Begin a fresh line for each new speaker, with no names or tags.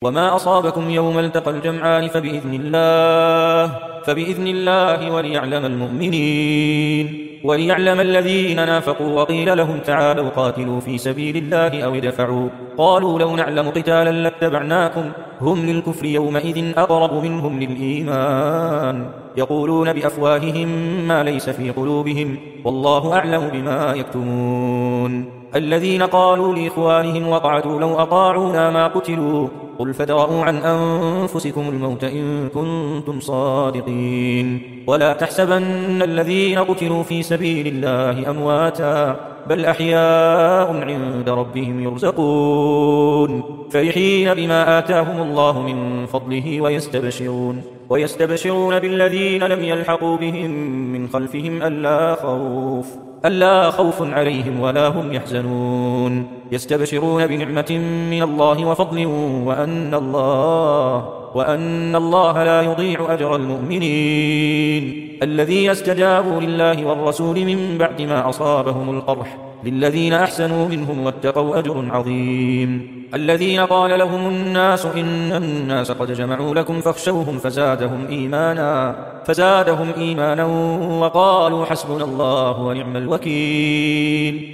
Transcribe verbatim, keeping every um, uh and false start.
وما أصابكم يوم التقى الجمعان فبإذن الله فبإذن الله وليعلم المؤمنين وليعلم الذين نافقوا وقيل لهم تعالوا قاتلوا في سبيل الله أو ادفعوا قالوا لو نعلم قتالا لاتبعناكم هم للكفر يومئذ أقرب منهم للإيمان يقولون بأفواههم ما ليس في قلوبهم والله أعلم بما يكتمون الذين قالوا لإخوانهم وقعدوا لو أطاعونا ما قتلوا قل فادرءوا عن أنفسكم الموت إن كنتم صادقين ولا تحسبن الذين قتلوا في سبيل الله أمواتا بل أحياء عند ربهم يرزقون فرحين بما آتاهم الله من فضله ويستبشرون ويستبشرون بالذين لم يلحقوا بهم من خلفهم ألا خوف ألا خوف عليهم ولا هم يحزنون يستبشرون بنعمة من الله وفضل وأن الله وأن الله لا يضيع أجر المؤمنين الذين استجابوا لله والرسول من بعد ما أصابهم القرح للذين أحسنوا منهم واتقوا أجر عظيم الذين قال لهم الناس إن الناس قد جمعوا لكم فاخشوهم فزادهم إيمانا فزادهم إيمانا وقالوا حسبنا الله ونعم الوكيل